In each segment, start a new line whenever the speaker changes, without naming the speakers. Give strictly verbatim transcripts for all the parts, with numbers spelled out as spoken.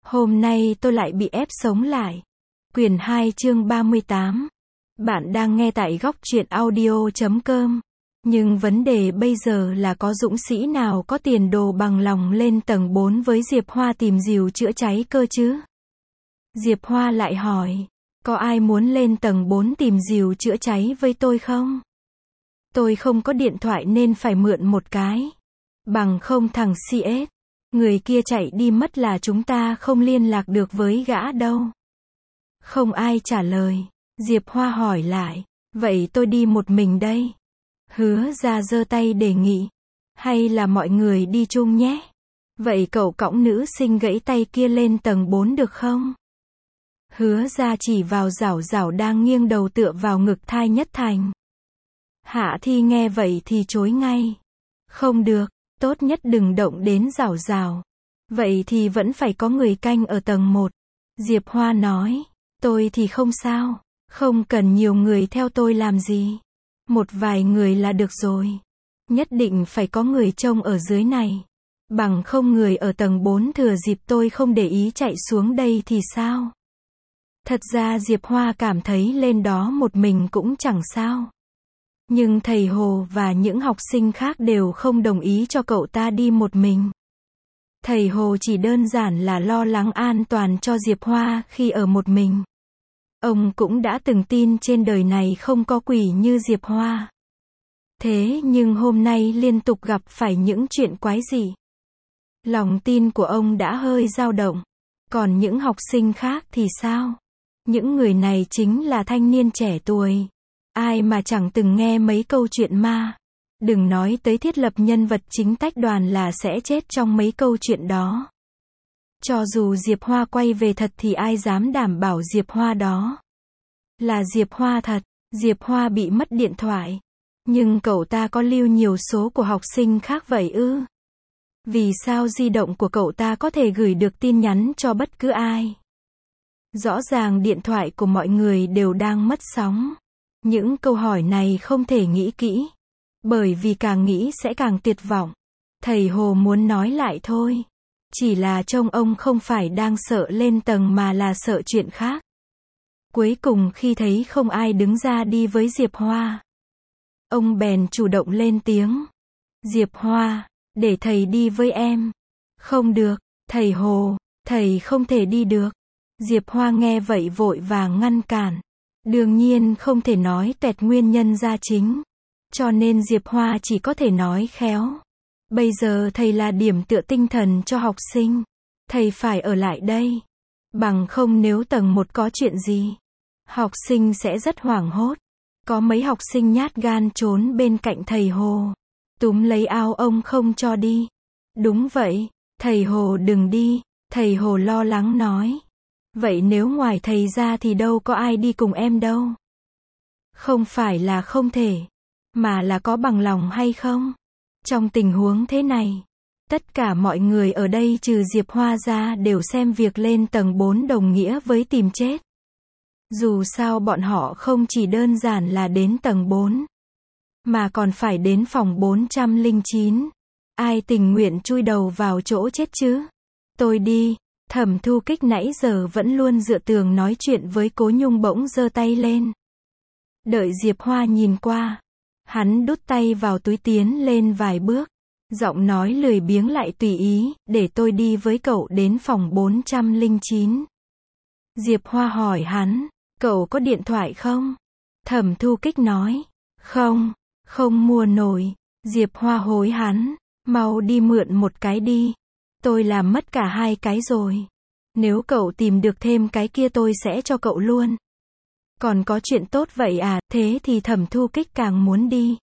Hôm nay tôi lại bị ép sống lại. Quyển hai chương ba mươi tám. Bạn đang nghe tại góc truyện audio chấm com. Nhưng vấn đề bây giờ là có dũng sĩ nào có tiền đồ bằng lòng lên tầng bốn với Diệp Hoa tìm dìu chữa cháy cơ chứ? Diệp Hoa lại hỏi, có ai muốn lên tầng bốn tìm dìu chữa cháy với tôi không? Tôi không có điện thoại nên phải mượn một cái. Bằng không thằng xê ét, người kia chạy đi mất là chúng ta không liên lạc được với gã đâu. Không ai trả lời. Diệp Hoa hỏi lại, vậy tôi đi một mình đây. Hứa ra giơ tay đề nghị, hay là mọi người đi chung nhé. Vậy cậu cõng nữ sinh gãy tay kia lên tầng bốn được không? Hứa ra chỉ vào Giảo Giảo đang nghiêng đầu tựa vào ngực Thai Nhất Thành. Hạ Thi nghe vậy thì chối ngay. Không được, tốt nhất đừng động đến Giảo Giảo. Vậy thì vẫn phải có người canh ở tầng một. Diệp Hoa nói, tôi thì không sao, không cần nhiều người theo tôi làm gì. Một vài người là được rồi. Nhất định phải có người trông ở dưới này. Bằng không người ở tầng bốn thừa dịp tôi không để ý chạy xuống đây thì sao? Thật ra Diệp Hoa cảm thấy lên đó một mình cũng chẳng sao. Nhưng thầy Hồ và những học sinh khác đều không đồng ý cho cậu ta đi một mình. Thầy Hồ chỉ đơn giản là lo lắng an toàn cho Diệp Hoa khi ở một mình. Ông cũng đã từng tin trên đời này không có quỷ như Diệp Hoa. Thế nhưng hôm nay liên tục gặp phải những chuyện quái dị. Lòng tin của ông đã hơi dao động. Còn những học sinh khác thì sao? Những người này chính là thanh niên trẻ tuổi. Ai mà chẳng từng nghe mấy câu chuyện ma. Đừng nói tới thiết lập nhân vật chính tách đoàn là sẽ chết trong mấy câu chuyện đó. Cho dù Diệp Hoa quay về thật thì ai dám đảm bảo Diệp Hoa đó là Diệp Hoa thật. Diệp Hoa bị mất điện thoại. Nhưng cậu ta có lưu nhiều số của học sinh khác vậy ư? Vì sao di động của cậu ta có thể gửi được tin nhắn cho bất cứ ai? Rõ ràng điện thoại của mọi người đều đang mất sóng. Những câu hỏi này không thể nghĩ kỹ. Bởi vì càng nghĩ sẽ càng tuyệt vọng. Thầy Hồ muốn nói lại thôi. Chỉ là trông ông không phải đang sợ lên tầng mà là sợ chuyện khác. Cuối cùng khi thấy không ai đứng ra đi với Diệp Hoa, ông bèn chủ động lên tiếng. Diệp Hoa, để thầy đi với em. Không được, thầy Hồ, thầy không thể đi được. Diệp Hoa nghe vậy vội vàng ngăn cản. Đương nhiên không thể nói toẹt nguyên nhân ra chính. Cho nên Diệp Hoa chỉ có thể nói khéo. Bây giờ thầy là điểm tựa tinh thần cho học sinh. Thầy phải ở lại đây. Bằng không nếu tầng một có chuyện gì, học sinh sẽ rất hoảng hốt. Có mấy học sinh nhát gan trốn bên cạnh thầy Hồ. Túm lấy áo ông không cho đi. Đúng vậy, thầy Hồ đừng đi. Thầy Hồ lo lắng nói. Vậy nếu ngoài thầy ra thì đâu có ai đi cùng em đâu. Không phải là không thể, mà là có bằng lòng hay không. Trong tình huống thế này, tất cả mọi người ở đây trừ Diệp Hoa ra đều xem việc lên tầng bốn đồng nghĩa với tìm chết. Dù sao bọn họ không chỉ đơn giản là đến tầng bốn, mà còn phải đến phòng bốn trăm lẻ chín. Ai tình nguyện chui đầu vào chỗ chết chứ? Tôi đi. Thẩm Thu Kích nãy giờ vẫn luôn dựa tường nói chuyện với Cố Nhung bỗng giơ tay lên. Đợi Diệp Hoa nhìn qua, hắn đút tay vào túi tiến lên vài bước. Giọng nói lười biếng lại tùy ý, để tôi đi với cậu đến phòng bốn trăm lẻ chín. Diệp Hoa hỏi hắn, cậu có điện thoại không? Thẩm Thu Kích nói, không, không mua nổi. Diệp Hoa hối hắn, mau đi mượn một cái đi. Tôi làm mất cả hai cái rồi. Nếu cậu tìm được thêm cái kia tôi sẽ cho cậu luôn. Còn có chuyện tốt vậy à? Thế thì Thẩm Thu Kích càng muốn đi.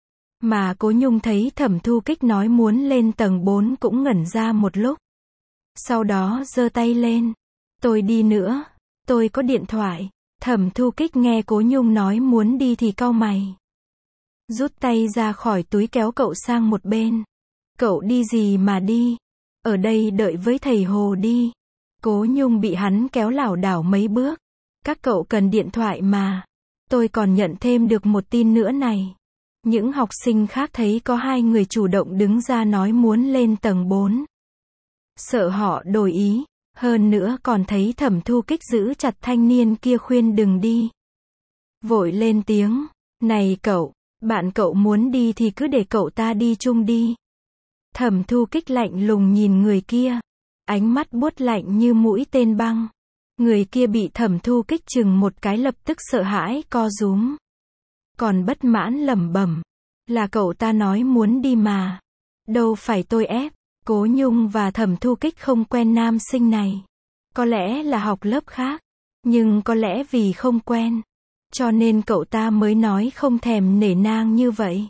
Mà Cố Nhung thấy Thẩm Thu Kích nói muốn lên tầng bốn cũng ngẩn ra một lúc. Sau đó giơ tay lên. Tôi đi nữa. Tôi có điện thoại. Thẩm Thu Kích nghe Cố Nhung nói muốn đi thì cau mày. Rút tay ra khỏi túi kéo cậu sang một bên. Cậu đi gì mà đi? Ở đây đợi với thầy Hồ đi. Cố Nhung bị hắn kéo lảo đảo mấy bước. Các cậu cần điện thoại mà. Tôi còn nhận thêm được một tin nữa này. Những học sinh khác thấy có hai người chủ động đứng ra nói muốn lên tầng bốn. Sợ họ đổi ý, Hơn nữa còn thấy Thẩm Thu Kích giữ chặt thanh niên kia khuyên đừng đi. Vội lên tiếng, này cậu, bạn cậu muốn đi thì cứ để cậu ta đi chung đi. Thẩm Thu Kích lạnh lùng nhìn người kia, ánh mắt buốt lạnh như mũi tên băng. Người kia bị Thẩm Thu Kích chừng một cái lập tức sợ hãi co rúm. Còn bất mãn lẩm bẩm, là cậu ta nói muốn đi mà. Đâu phải tôi ép. Cố Nhung và Thẩm Thu Kích không quen nam sinh này. Có lẽ là học lớp khác. Nhưng có lẽ vì không quen. Cho nên cậu ta mới nói không thèm nể nang như vậy.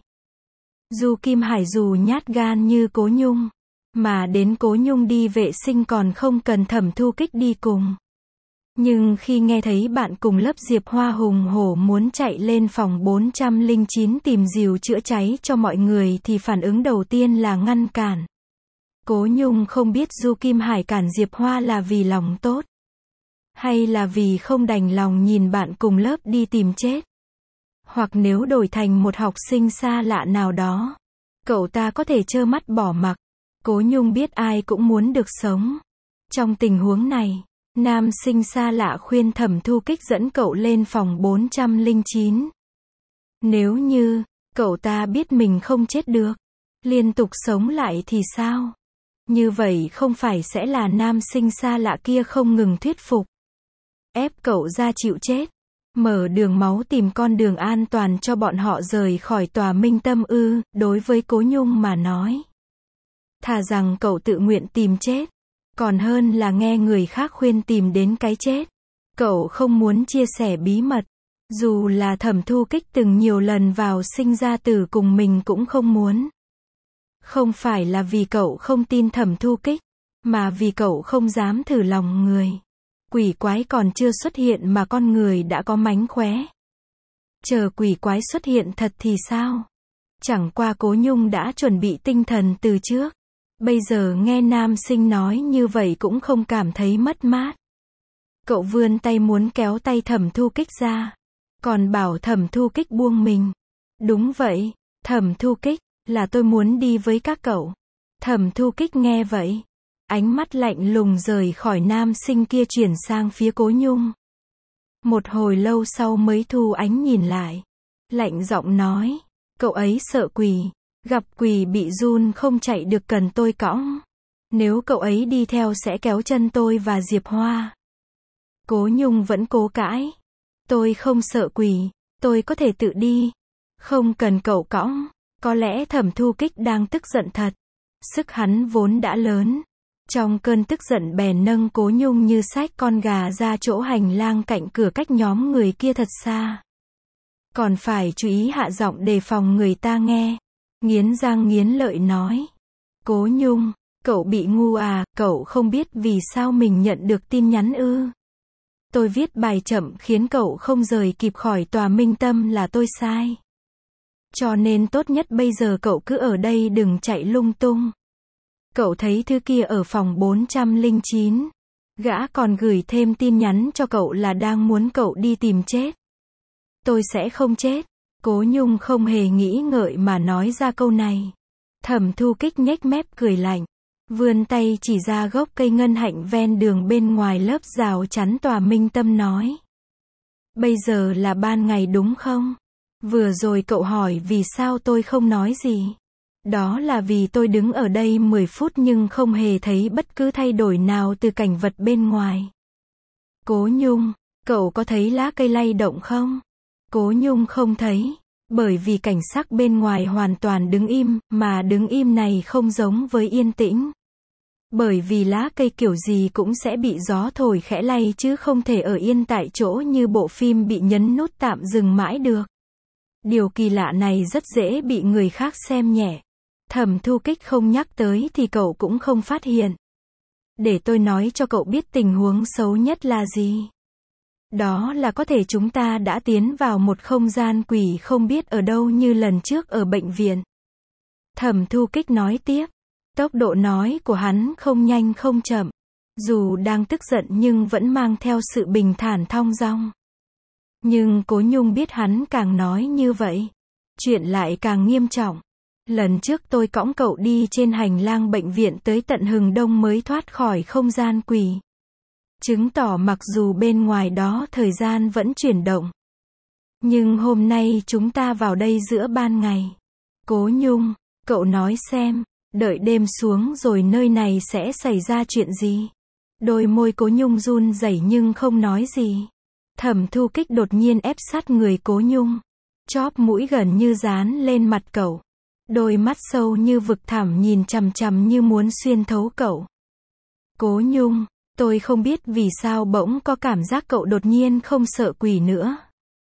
Du Kim Hải dù nhát gan như Cố Nhung. Mà đến Cố Nhung đi vệ sinh còn không cần Thẩm Thu Kích đi cùng. Nhưng khi nghe thấy bạn cùng lớp Diệp Hoa hùng hổ muốn chạy lên phòng bốn trăm lẻ chín tìm dìu chữa cháy cho mọi người thì phản ứng đầu tiên là ngăn cản. Cố Nhung không biết Du Kim Hải cản Diệp Hoa là vì lòng tốt. Hay là vì không đành lòng nhìn bạn cùng lớp đi tìm chết. Hoặc nếu đổi thành một học sinh xa lạ nào đó. Cậu ta có thể trơ mắt bỏ mặc. Cố Nhung biết ai cũng muốn được sống. Trong tình huống này, nam sinh xa lạ khuyên Thẩm Thu Kích dẫn cậu lên phòng bốn trăm lẻ chín. Nếu như, cậu ta biết mình không chết được, liên tục sống lại thì sao? Như vậy không phải sẽ là nam sinh xa lạ kia không ngừng thuyết phục. Ép cậu ra chịu chết. Mở đường máu tìm con đường an toàn cho bọn họ rời khỏi tòa Minh Tâm ư, đối với Cố Nhung mà nói. Thà rằng cậu tự nguyện tìm chết. Còn hơn là nghe người khác khuyên tìm đến cái chết. Cậu không muốn chia sẻ bí mật. Dù là Thẩm Thu Kích từng nhiều lần vào sinh ra tử cùng mình cũng không muốn. Không phải là vì cậu không tin Thẩm Thu Kích, mà vì cậu không dám thử lòng người. Quỷ quái còn chưa xuất hiện mà con người đã có mánh khóe. Chờ quỷ quái xuất hiện thật thì sao? Chẳng qua Cố Nhung đã chuẩn bị tinh thần từ trước. Bây giờ nghe nam sinh nói như vậy cũng không cảm thấy mất mát. Cậu vươn tay muốn kéo tay Thẩm Thu Kích ra. Còn bảo Thẩm Thu Kích buông mình. Đúng vậy, Thẩm Thu Kích, là tôi muốn đi với các cậu. Thẩm Thu Kích nghe vậy. Ánh mắt lạnh lùng rời khỏi nam sinh kia chuyển sang phía Cố Nhung. Một hồi lâu sau mới thu ánh nhìn lại. Lạnh giọng nói, cậu ấy sợ quỷ. Gặp quỷ bị run không chạy được cần tôi cõng. Nếu cậu ấy đi theo sẽ kéo chân tôi và Diệp Hoa. Cố Nhung vẫn cố cãi. Tôi không sợ quỷ. Tôi có thể tự đi. Không cần cậu cõng. Có lẽ Thẩm Thu Kích đang tức giận thật. Sức hắn vốn đã lớn. Trong cơn tức giận bèn nâng Cố Nhung như xách con gà ra chỗ hành lang cạnh cửa cách nhóm người kia thật xa. Còn phải chú ý hạ giọng đề phòng người ta nghe. Nghiến răng nghiến lợi nói. Cố Nhung, cậu bị ngu à, cậu không biết vì sao mình nhận được tin nhắn ư. Tôi viết bài chậm khiến cậu không rời kịp khỏi tòa Minh Tâm là tôi sai. Cho nên tốt nhất bây giờ cậu cứ ở đây đừng chạy lung tung. Cậu thấy thứ kia ở phòng bốn trăm lẻ chín. Gã còn gửi thêm tin nhắn cho cậu là đang muốn cậu đi tìm chết. Tôi sẽ không chết. Cố Nhung không hề nghĩ ngợi mà nói ra câu này. Thẩm Thu Kích nhếch mép cười lạnh. Vươn tay chỉ ra gốc cây ngân hạnh ven đường bên ngoài lớp rào chắn tòa Minh Tâm nói. Bây giờ là ban ngày đúng không? Vừa rồi cậu hỏi vì sao tôi không nói gì. Đó là vì tôi đứng ở đây mười phút nhưng không hề thấy bất cứ thay đổi nào từ cảnh vật bên ngoài. Cố Nhung, cậu có thấy lá cây lay động không? Cố Nhung không thấy. Bởi vì cảnh sắc bên ngoài hoàn toàn đứng im, mà đứng im này không giống với yên tĩnh. Bởi vì lá cây kiểu gì cũng sẽ bị gió thổi khẽ lay chứ không thể ở yên tại chỗ như bộ phim bị nhấn nút tạm dừng mãi được. Điều kỳ lạ này rất dễ bị người khác xem nhẹ. Thẩm Thu Kích không nhắc tới thì cậu cũng không phát hiện. Để tôi nói cho cậu biết tình huống xấu nhất là gì. Đó là có thể chúng ta đã tiến vào một không gian quỷ không biết ở đâu như lần trước ở bệnh viện. Thẩm Thu Kích nói tiếp. Tốc độ nói của hắn không nhanh không chậm. Dù đang tức giận nhưng vẫn mang theo sự bình thản thong dong. Nhưng Cố Nhung biết hắn càng nói như vậy, chuyện lại càng nghiêm trọng. Lần trước tôi cõng cậu đi trên hành lang bệnh viện tới tận Hừng Đông mới thoát khỏi không gian quỷ. chứng tỏ mặc dù bên ngoài đó thời gian vẫn chuyển động. Nhưng hôm nay chúng ta vào đây giữa ban ngày. Cố Nhung, cậu nói xem, đợi đêm xuống rồi nơi này sẽ xảy ra chuyện gì? Đôi môi Cố Nhung run rẩy nhưng không nói gì. Thẩm Thu Kích đột nhiên ép sát người Cố Nhung. Chóp mũi gần như dán lên mặt cậu. Đôi mắt sâu như vực thẳm nhìn chằm chằm như muốn xuyên thấu cậu. Cố Nhung, tôi không biết vì sao bỗng có cảm giác cậu đột nhiên không sợ quỷ nữa.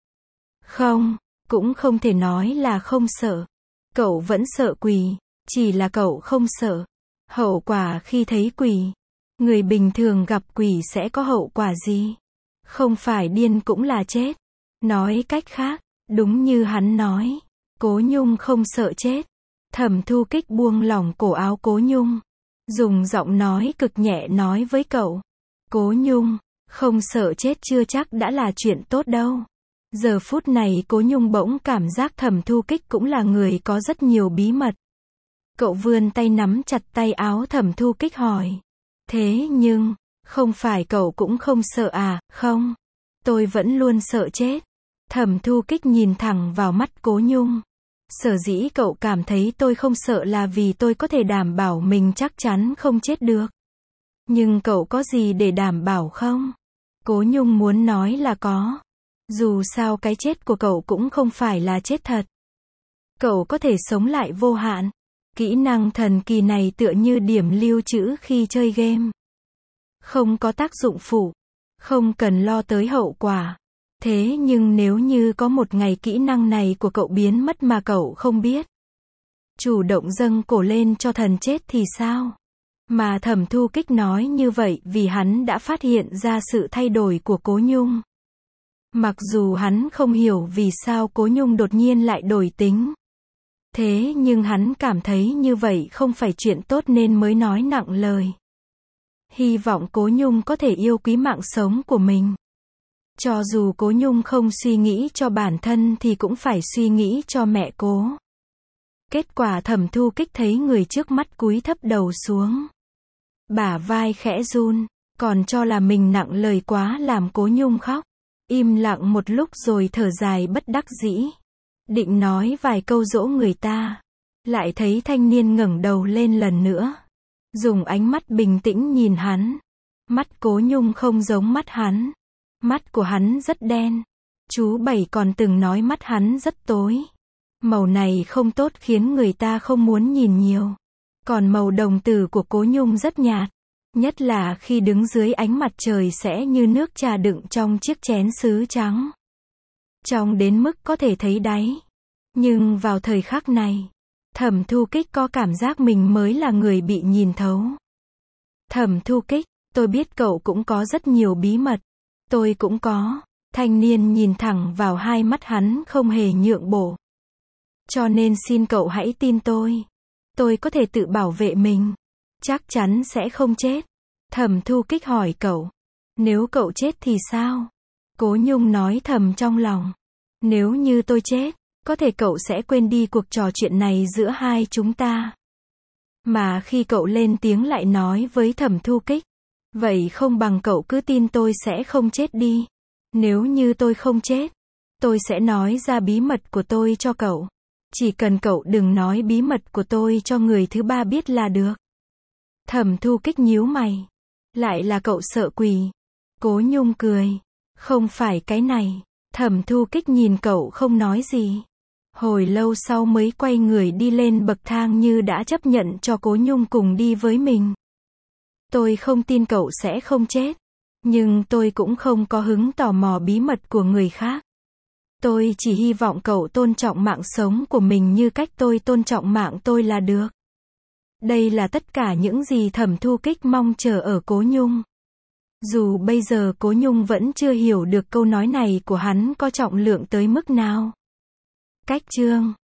Không, cũng không thể nói là không sợ. Cậu vẫn sợ quỷ, chỉ là cậu không sợ hậu quả khi thấy quỷ. Người bình thường gặp quỷ sẽ có hậu quả gì? Không phải điên cũng là chết. Nói cách khác, đúng như hắn nói, Cố Nhung không sợ chết. Thẩm Thu Kích buông lỏng cổ áo Cố Nhung, dùng giọng nói cực nhẹ nói với cậu. Cố Nhung, không sợ chết chưa chắc đã là chuyện tốt đâu. Giờ phút này Cố Nhung bỗng cảm giác Thẩm Thu Kích cũng là người có rất nhiều bí mật. Cậu vươn tay nắm chặt tay áo Thẩm Thu Kích hỏi. Thế nhưng, không phải cậu cũng không sợ à, không? Tôi vẫn luôn sợ chết. Thẩm Thu Kích nhìn thẳng vào mắt Cố Nhung. Sở dĩ cậu cảm thấy tôi không sợ là vì tôi có thể đảm bảo mình chắc chắn không chết được. Nhưng cậu có gì để đảm bảo không? Cố Nhung muốn nói là có. Dù sao cái chết của cậu cũng không phải là chết thật. Cậu có thể sống lại vô hạn. Kỹ năng thần kỳ này tựa như điểm lưu trữ khi chơi game. Không có tác dụng phụ. Không cần lo tới hậu quả. Thế nhưng nếu như có một ngày kỹ năng này của cậu biến mất mà cậu không biết. Chủ động dâng cổ lên cho thần chết thì sao? Mà Thẩm Thu Kích nói như vậy vì hắn đã phát hiện ra sự thay đổi của Cố Nhung. Mặc dù hắn không hiểu vì sao Cố Nhung đột nhiên lại đổi tính. Thế nhưng hắn cảm thấy như vậy không phải chuyện tốt nên mới nói nặng lời. Hy vọng Cố Nhung có thể yêu quý mạng sống của mình. Cho dù Cố Nhung không suy nghĩ cho bản thân thì cũng phải suy nghĩ cho mẹ Cố. Kết quả Thẩm Thu Kích thấy người trước mắt cúi thấp đầu xuống. Bả vai khẽ run, còn cho là mình nặng lời quá làm Cố Nhung khóc. Im lặng một lúc rồi thở dài bất đắc dĩ. Định nói vài câu dỗ người ta. Lại thấy thanh niên ngẩng đầu lên lần nữa. Dùng ánh mắt bình tĩnh nhìn hắn. Mắt Cố Nhung không giống mắt hắn. Mắt của hắn rất đen. Chú Bảy còn từng nói mắt hắn rất tối. Màu này không tốt khiến người ta không muốn nhìn nhiều. Còn màu đồng tử của Cố Nhung rất nhạt. Nhất là khi đứng dưới ánh mặt trời sẽ như nước trà đựng trong chiếc chén sứ trắng. Trong đến mức có thể thấy đáy. Nhưng vào thời khắc này, Thẩm Thu Kích có cảm giác mình mới là người bị nhìn thấu. Thẩm Thu Kích, tôi biết cậu cũng có rất nhiều bí mật. Tôi cũng có. Thanh niên nhìn thẳng vào hai mắt hắn không hề nhượng bộ. Cho nên xin cậu hãy tin tôi. Tôi có thể tự bảo vệ mình. Chắc chắn sẽ không chết. Thẩm Thu Kích hỏi cậu. Nếu cậu chết thì sao? Cố Nhung nói thầm trong lòng. Nếu như tôi chết, có thể cậu sẽ quên đi cuộc trò chuyện này giữa hai chúng ta. Mà khi cậu lên tiếng lại nói với Thẩm Thu Kích. Vậy không bằng cậu cứ tin tôi sẽ không chết đi. Nếu như tôi không chết, tôi sẽ nói ra bí mật của tôi cho cậu. Chỉ cần cậu đừng nói bí mật của tôi cho người thứ ba biết là được. Thẩm Thu Kích nhíu mày. Lại là cậu sợ quỷ. Cố Nhung cười. Không phải cái này. Thẩm Thu Kích nhìn cậu không nói gì. Hồi lâu sau mới quay người đi lên bậc thang như đã chấp nhận cho Cố Nhung cùng đi với mình. Tôi không tin cậu sẽ không chết. Nhưng tôi cũng không có hứng tò mò bí mật của người khác. Tôi chỉ hy vọng cậu tôn trọng mạng sống của mình như cách tôi tôn trọng mạng tôi là được. Đây là tất cả những gì Thẩm Thu Kích mong chờ ở Cố Nhung. Dù bây giờ Cố Nhung vẫn chưa hiểu được câu nói này của hắn có trọng lượng tới mức nào. Cách chương